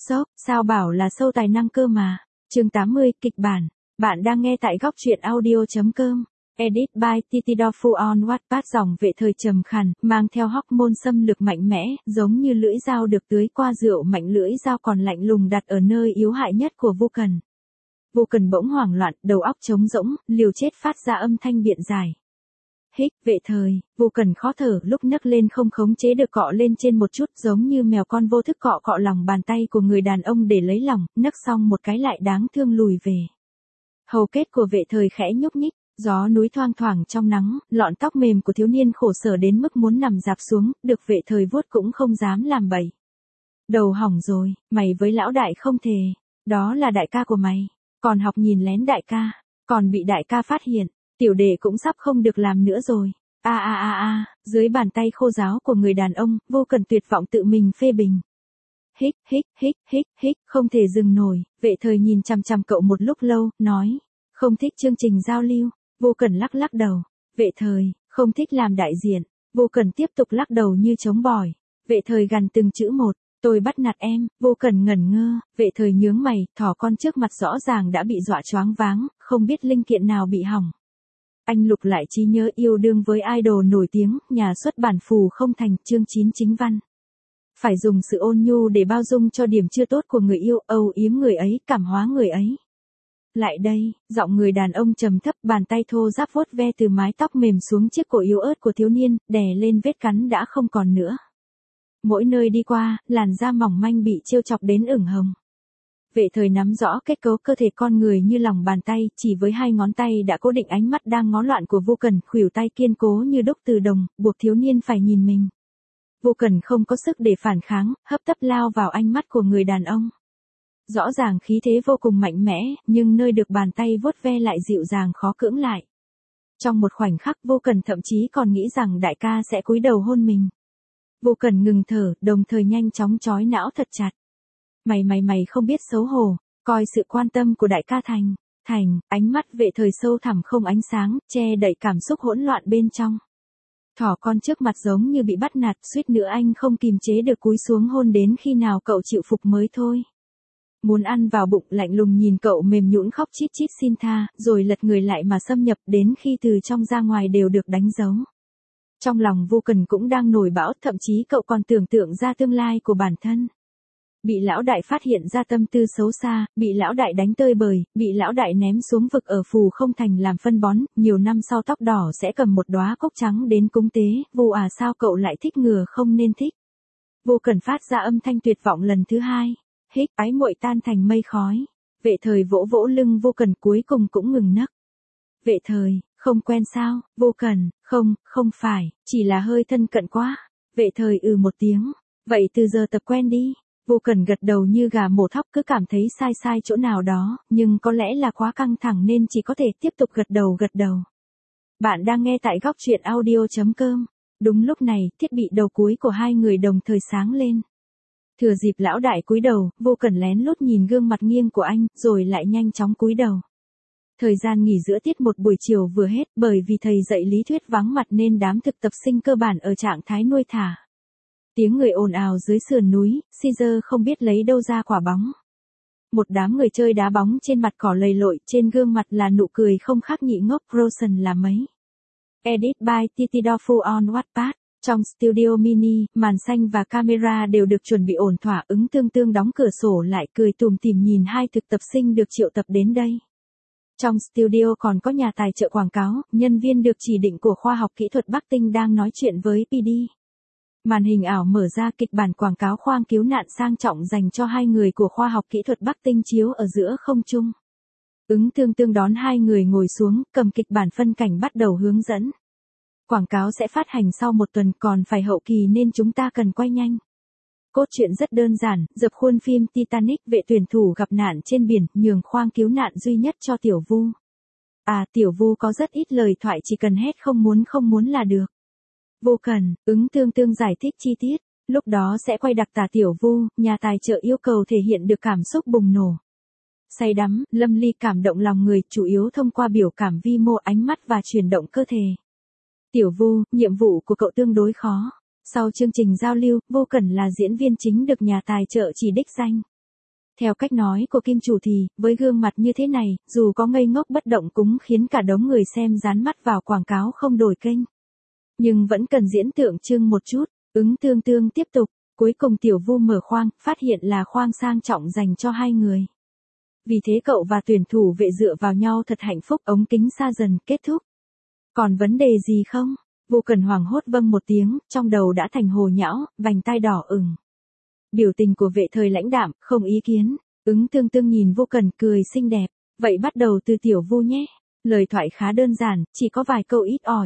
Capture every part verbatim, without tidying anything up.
Sốc, sao bảo là sâu tài năng cơ mà. Chương tám mươi, kịch bản. Bạn đang nghe tại góc truyện audio.com. Edit by Titidofu on Wattpad. Dòng Vệ Thời trầm khàn, mang theo hormone xâm lược mạnh mẽ, giống như lưỡi dao được tưới qua rượu mạnh, lưỡi dao còn lạnh lùng đặt ở nơi yếu hại nhất của Vulcan. Vulcan bỗng hoảng loạn, đầu óc trống rỗng, liều chết phát ra âm thanh biện giải. Hích, Vệ Thời, Vulcan khó thở, lúc nấc lên không khống chế được cọ lên trên một chút, giống như mèo con vô thức cọ cọ lòng bàn tay của người đàn ông để lấy lòng, nấc xong một cái lại đáng thương lùi về. Hầu kết của Vệ Thời khẽ nhúc nhích, gió núi thoang thoảng trong nắng, lọn tóc mềm của thiếu niên khổ sở đến mức muốn nằm dạp xuống, được Vệ Thời vuốt cũng không dám làm bậy. Đầu hỏng rồi, mày với lão đại không thề, đó là đại ca của mày, còn học nhìn lén đại ca, còn bị đại ca phát hiện. Tiểu đệ cũng sắp không được làm nữa rồi. A a a a, dưới bàn tay khô ráo của người đàn ông, vô cần tuyệt vọng tự mình phê bình. Hích, hích, hích, hích, hích, không thể dừng nổi. Vệ Thời nhìn chằm chằm cậu một lúc lâu, nói, không thích chương trình giao lưu. Vô cần lắc lắc đầu. Vệ Thời, không thích làm đại diện. Vô cần tiếp tục lắc đầu như chống bỏi. Vệ Thời gằn từng chữ một. Tôi bắt nạt em. Vô cần ngẩn ngơ. Vệ Thời nhướng mày, thỏ con trước mặt rõ ràng đã bị dọa choáng váng, không biết linh kiện nào bị hỏng. Anh lục lại trí nhớ yêu đương với idol nổi tiếng, nhà xuất bản Phù Không Thành, chương chín chính văn. Phải dùng sự ôn nhu để bao dung cho điểm chưa tốt của người yêu, âu yếm người ấy, cảm hóa người ấy. Lại đây, giọng người đàn ông trầm thấp, bàn tay thô ráp vuốt ve từ mái tóc mềm xuống chiếc cổ yếu ớt của thiếu niên, đè lên vết cắn đã không còn nữa. Mỗi nơi đi qua, làn da mỏng manh bị trêu chọc đến ửng hồng. Vệ Thời nắm rõ kết cấu cơ thể con người như lòng bàn tay, chỉ với hai ngón tay đã cố định ánh mắt đang ngó loạn của Vulcan, khuỷu tay kiên cố như đúc từ đồng, buộc thiếu niên phải nhìn mình. Vulcan không có sức để phản kháng, hấp tấp lao vào ánh mắt của người đàn ông. Rõ ràng khí thế vô cùng mạnh mẽ, nhưng nơi được bàn tay vuốt ve lại dịu dàng khó cưỡng lại. Trong một khoảnh khắc, Vulcan thậm chí còn nghĩ rằng đại ca sẽ cúi đầu hôn mình. Vulcan ngừng thở, đồng thời nhanh chóng trói não thật chặt. Mày mày mày không biết xấu hổ, coi sự quan tâm của đại ca thành, thành, ánh mắt Vệ Thời sâu thẳm không ánh sáng, che đậy cảm xúc hỗn loạn bên trong. Thỏ con trước mặt giống như bị bắt nạt, suýt nữa anh không kìm chế được cúi xuống hôn đến khi nào cậu chịu phục mới thôi. Muốn ăn vào bụng, lạnh lùng nhìn cậu mềm nhũn khóc chít chít xin tha, rồi lật người lại mà xâm nhập đến khi từ trong ra ngoài đều được đánh dấu. Trong lòng Vulcan cũng đang nổi bão, thậm chí cậu còn tưởng tượng ra tương lai của bản thân. Bị lão đại phát hiện ra tâm tư xấu xa, bị lão đại đánh tơi bời, bị lão đại ném xuống vực ở Phù Không Thành làm phân bón, nhiều năm sau tóc đỏ sẽ cầm một đóa cốc trắng đến cúng tế, vô à sao cậu lại thích ngừa không nên thích. Vô cần phát ra âm thanh tuyệt vọng lần thứ hai, hích, ái muội tan thành mây khói. Vệ Thời vỗ vỗ lưng Vô Cần cuối cùng cũng ngừng nấc. Vệ Thời, không quen sao? Vô Cần, không, không phải, chỉ là hơi thân cận quá. Vệ Thời ừ một tiếng, vậy từ giờ tập quen đi. Vô cần gật đầu như gà mổ thóc, cứ cảm thấy sai sai chỗ nào đó, nhưng có lẽ là quá căng thẳng nên chỉ có thể tiếp tục gật đầu gật đầu. Bạn đang nghe tại góc truyện audio.com. Đúng lúc này, thiết bị đầu cuối của hai người đồng thời sáng lên. Thừa dịp lão đại cúi đầu, Vô Cần lén lút nhìn gương mặt nghiêng của anh, rồi lại nhanh chóng cúi đầu. Thời gian nghỉ giữa tiết một buổi chiều vừa hết, bởi vì thầy dạy lý thuyết vắng mặt nên đám thực tập sinh cơ bản ở trạng thái nuôi thả. Tiếng người ồn ào dưới sườn núi, Caesar không biết lấy đâu ra quả bóng. Một đám người chơi đá bóng trên mặt cỏ lầy lội, trên gương mặt là nụ cười không khác nhị ngốc Rosen là mấy. Edit by Titidofu on Wattpad. Trong studio mini, màn xanh và camera đều được chuẩn bị ổn thỏa, ứng tương tương đóng cửa sổ lại, cười tủm tỉm nhìn hai thực tập sinh được triệu tập đến đây. Trong studio còn có nhà tài trợ quảng cáo, nhân viên được chỉ định của khoa học kỹ thuật Bắc Tinh đang nói chuyện với pê đê. Màn hình ảo mở ra, kịch bản quảng cáo khoang cứu nạn sang trọng dành cho hai người của khoa học kỹ thuật Bắc Tinh chiếu ở giữa không trung. Ứng tương tương đón hai người ngồi xuống, cầm kịch bản phân cảnh bắt đầu hướng dẫn. Quảng cáo sẽ phát hành sau một tuần, còn phải hậu kỳ nên chúng ta cần quay nhanh. Cốt truyện rất đơn giản, dập khuôn phim Titanic, vệ tuyển thủ gặp nạn trên biển, nhường khoang cứu nạn duy nhất cho Tiểu Vu. À, Tiểu Vu có rất ít lời thoại, chỉ cần hét không muốn không muốn là được. Vô cần, ứng tương tương giải thích chi tiết, lúc đó sẽ quay đặc tả Tiểu Vu, nhà tài trợ yêu cầu thể hiện được cảm xúc bùng nổ. Say đắm, lâm ly cảm động lòng người, chủ yếu thông qua biểu cảm vi mô, ánh mắt và chuyển động cơ thể. Tiểu Vu, nhiệm vụ của cậu tương đối khó. Sau chương trình giao lưu, Vô Cần là diễn viên chính được nhà tài trợ chỉ đích danh. Theo cách nói của kim chủ thì, với gương mặt như thế này, dù có ngây ngốc bất động cũng khiến cả đống người xem dán mắt vào quảng cáo không đổi kênh. Nhưng vẫn cần diễn tượng trưng một chút, Ứng Tương Tương tiếp tục, cuối cùng Tiểu Vu mở khoang, phát hiện là khoang sang trọng dành cho hai người. Vì thế cậu và tuyển thủ vệ dựa vào nhau thật hạnh phúc, ống kính xa dần, kết thúc. Còn vấn đề gì không? Vô Cần hoảng hốt vâng một tiếng, trong đầu đã thành hồ nhão, vành tai đỏ ửng. Biểu tình của vệ thời lãnh đạm, không ý kiến. Ứng Tương Tương nhìn Vô Cần cười xinh đẹp. Vậy bắt đầu từ Tiểu Vu nhé. Lời thoại khá đơn giản, chỉ có vài câu ít ỏi.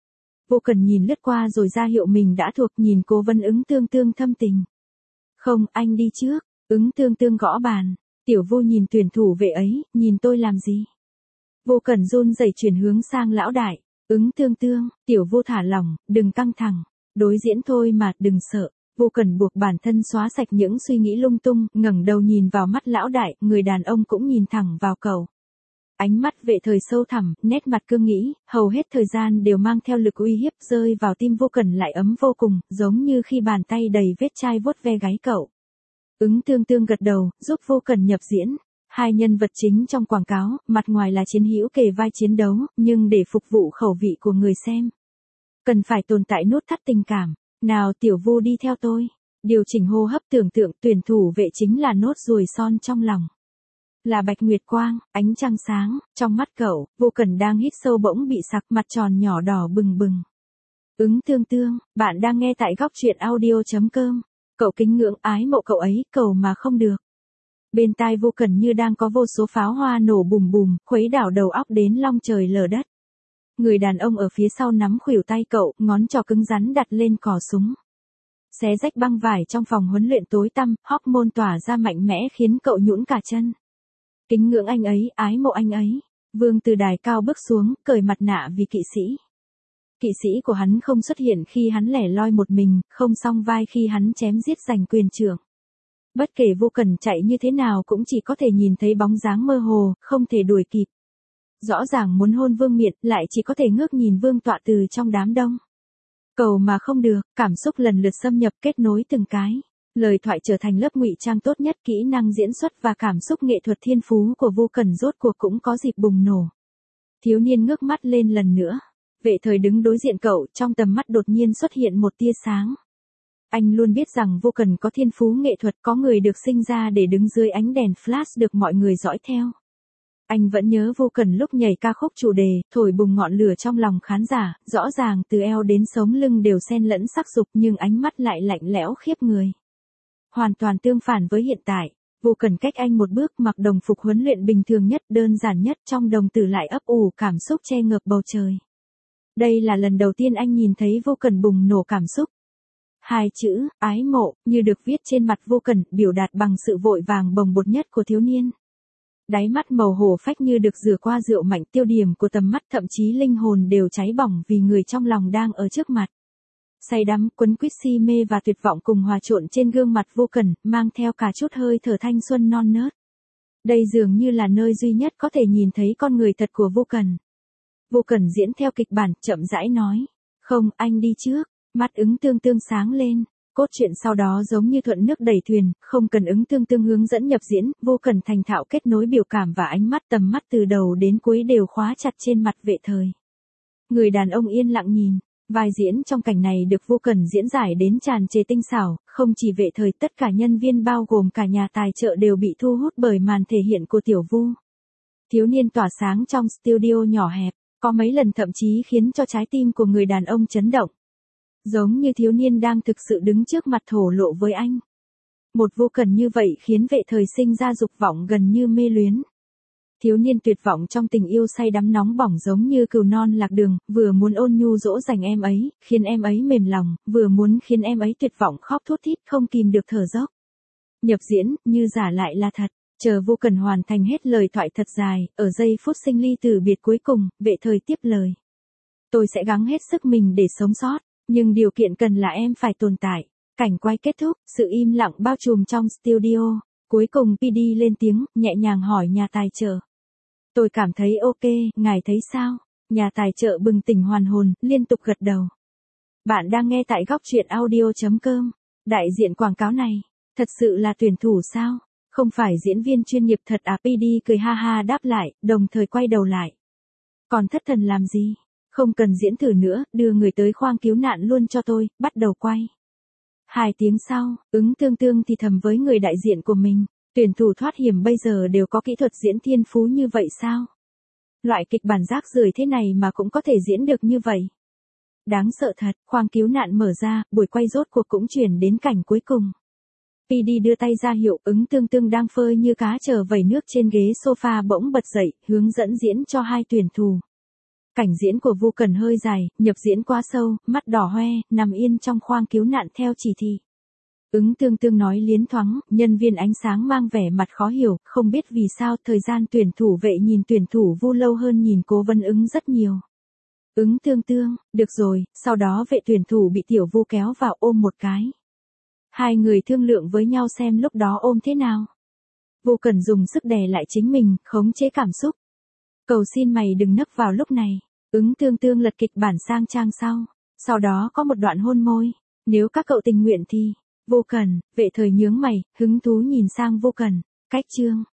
Vô Cần nhìn lướt qua rồi ra hiệu mình đã thuộc, nhìn cố vấn Ứng Tương Tương thâm tình. Không, anh đi trước. Ứng Tương Tương gõ bàn. Tiểu Vu nhìn tuyển thủ vệ ấy, nhìn tôi làm gì? Vô Cần run rẩy chuyển hướng sang lão đại. Ứng Tương Tương, Tiểu Vu thả lỏng, đừng căng thẳng. Đối diễn thôi mà, đừng sợ. Vô Cần buộc bản thân xóa sạch những suy nghĩ lung tung, ngẩng đầu nhìn vào mắt lão đại, người đàn ông cũng nhìn thẳng vào cậu. Ánh mắt vệ thời sâu thẳm, nét mặt cương nghĩ, hầu hết thời gian đều mang theo lực uy hiếp, rơi vào tim Vô Cần lại ấm vô cùng, giống như khi bàn tay đầy vết chai vuốt ve gáy cậu. Ứng Tương Tương gật đầu, giúp Vô Cần nhập diễn. Hai nhân vật chính trong quảng cáo, mặt ngoài là chiến hữu kề vai chiến đấu, nhưng để phục vụ khẩu vị của người xem, cần phải tồn tại nút thắt tình cảm. Nào Tiểu Vu đi theo tôi. Điều chỉnh hô hấp, tưởng tượng tuyển thủ vệ chính là nốt ruồi son trong lòng. Là Bạch Nguyệt Quang, ánh trăng sáng, trong mắt cậu, Vô Cần đang hít sâu bỗng bị sặc, mặt tròn nhỏ đỏ bừng bừng. Ứng Tương Tương, bạn đang nghe tại góc truyện audio chấm com. Cậu kính ngưỡng, ái mộ cậu ấy, cầu mà không được. Bên tai Vô Cần như đang có vô số pháo hoa nổ bùm bùm, khuấy đảo đầu óc đến long trời lở đất. Người đàn ông ở phía sau nắm khuỷu tay cậu, ngón trỏ cứng rắn đặt lên cò súng. Xé rách băng vải trong phòng huấn luyện tối tăm, hormone tỏa ra mạnh mẽ khiến cậu nhũn cả chân. Kính ngưỡng anh ấy, ái mộ anh ấy. Vương từ đài cao bước xuống, cởi mặt nạ vì kỵ sĩ. Kỵ sĩ của hắn không xuất hiện khi hắn lẻ loi một mình, không song vai khi hắn chém giết giành quyền trưởng. Bất kể Vô Cần chạy như thế nào cũng chỉ có thể nhìn thấy bóng dáng mơ hồ, không thể đuổi kịp. Rõ ràng muốn hôn Vương Miện, lại chỉ có thể ngước nhìn Vương Tọa từ trong đám đông. Cầu mà không được, cảm xúc lần lượt xâm nhập, kết nối từng cái. Lời thoại trở thành lớp ngụy trang tốt nhất, kỹ năng diễn xuất và cảm xúc nghệ thuật thiên phú của Vô Cần rốt cuộc cũng có dịp bùng nổ. Thiếu niên ngước mắt lên lần nữa. Vệ thời đứng đối diện cậu, trong tầm mắt đột nhiên xuất hiện một tia sáng. Anh luôn biết rằng Vô Cần có thiên phú nghệ thuật, có người được sinh ra để đứng dưới ánh đèn flash được mọi người dõi theo. Anh vẫn nhớ Vô Cần lúc nhảy ca khúc chủ đề, thổi bùng ngọn lửa trong lòng khán giả, rõ ràng từ eo đến sống lưng đều xen lẫn sắc dục nhưng ánh mắt lại lạnh lẽo khiếp người. Hoàn toàn tương phản với hiện tại, Vô Cần cách anh một bước, mặc đồng phục huấn luyện bình thường nhất, đơn giản nhất, trong đồng tử lại ấp ủ cảm xúc che ngợp bầu trời. Đây là lần đầu tiên anh nhìn thấy Vô Cần bùng nổ cảm xúc. Hai chữ, ái mộ, như được viết trên mặt Vô Cần, biểu đạt bằng sự vội vàng bồng bột nhất của thiếu niên. Đáy mắt màu hổ phách như được rửa qua rượu mạnh, tiêu điểm của tầm mắt thậm chí linh hồn đều cháy bỏng vì người trong lòng đang ở trước mặt. Say đắm, quấn quýt, si mê và tuyệt vọng cùng hòa trộn trên gương mặt Vô Cần, mang theo cả chút hơi thở thanh xuân non nớt. Đây dường như là nơi duy nhất có thể nhìn thấy con người thật của Vô Cần. Vô Cần diễn theo kịch bản, chậm rãi nói. Không, anh đi trước. Mắt Ứng Tương Tương sáng lên. Cốt truyện sau đó giống như thuận nước đẩy thuyền, không cần Ứng Tương Tương hướng dẫn nhập diễn, Vô Cần thành thạo kết nối biểu cảm và ánh mắt, tầm mắt từ đầu đến cuối đều khóa chặt trên mặt vệ thời. Người đàn ông yên lặng nhìn. Vai diễn trong cảnh này được Vô Cần diễn giải đến tràn trề tinh xảo, không chỉ vệ thời, tất cả nhân viên bao gồm cả nhà tài trợ đều bị thu hút bởi màn thể hiện của Tiểu Vu. Thiếu niên tỏa sáng trong studio nhỏ hẹp, có mấy lần thậm chí khiến cho trái tim của người đàn ông chấn động. Giống như thiếu niên đang thực sự đứng trước mặt thổ lộ với anh. Một Vô Cần như vậy khiến vệ thời sinh ra dục vọng gần như mê luyến. Thiếu niên tuyệt vọng trong tình yêu say đắm nóng bỏng giống như cừu non lạc đường, vừa muốn ôn nhu dỗ dành em ấy, khiến em ấy mềm lòng, vừa muốn khiến em ấy tuyệt vọng khóc thút thít không kìm được thở dốc. Nhập diễn, như giả lại là thật, chờ Vô Cần hoàn thành hết lời thoại thật dài, ở giây phút sinh ly từ biệt cuối cùng, vệ thời tiếp lời. Tôi sẽ gắng hết sức mình để sống sót, nhưng điều kiện cần là em phải tồn tại. Cảnh quay kết thúc, sự im lặng bao trùm trong studio, cuối cùng pê đê lên tiếng, nhẹ nhàng hỏi nhà tài trợ. Tôi cảm thấy ok, ngài thấy sao? Nhà tài trợ bừng tỉnh hoàn hồn, liên tục gật đầu. Bạn đang nghe tại góc truyện audio chấm com. Đại diện quảng cáo này, thật sự là tuyển thủ sao? Không phải diễn viên chuyên nghiệp thật à? pê đê cười ha ha đáp lại, đồng thời quay đầu lại. Còn thất thần làm gì? Không cần diễn thử nữa, đưa người tới khoang cứu nạn luôn cho tôi, bắt đầu quay. Hai tiếng sau, Ứng Tương Tương thì thầm với người đại diện của mình, tuyển thủ thoát hiểm bây giờ đều có kỹ thuật diễn thiên phú như vậy sao? Loại kịch bản rác rưởi thế này mà cũng có thể diễn được như vậy. Đáng sợ thật, khoang cứu nạn mở ra, buổi quay rốt cuộc cũng chuyển đến cảnh cuối cùng. pê đê đưa tay ra hiệu, Ứng Tương Tương đang phơi như cá chờ vẩy nước trên ghế sofa bỗng bật dậy, hướng dẫn diễn cho hai tuyển thủ. Cảnh diễn của Vu Cần hơi dài, nhập diễn quá sâu, mắt đỏ hoe, nằm yên trong khoang cứu nạn theo chỉ thị. Ứng Tương Tương nói liến thoáng, nhân viên ánh sáng mang vẻ mặt khó hiểu, không biết vì sao thời gian tuyển thủ vệ nhìn tuyển thủ Vu lâu hơn nhìn Cố Vấn Ứng rất nhiều. Ứng Tương Tương, được rồi, sau đó vệ tuyển thủ bị tiểu Vu kéo vào ôm một cái. Hai người thương lượng với nhau xem lúc đó ôm thế nào. Vu Cần dùng sức đè lại chính mình, khống chế cảm xúc. Cầu xin mày đừng nấc vào lúc này. Ứng Tương Tương lật kịch bản sang trang sau. Sau đó có một đoạn hôn môi. Nếu các cậu tình nguyện thì. Vu Cần, vệ thời nhướng mày, hứng thú nhìn sang Vu Cần. Cách chương.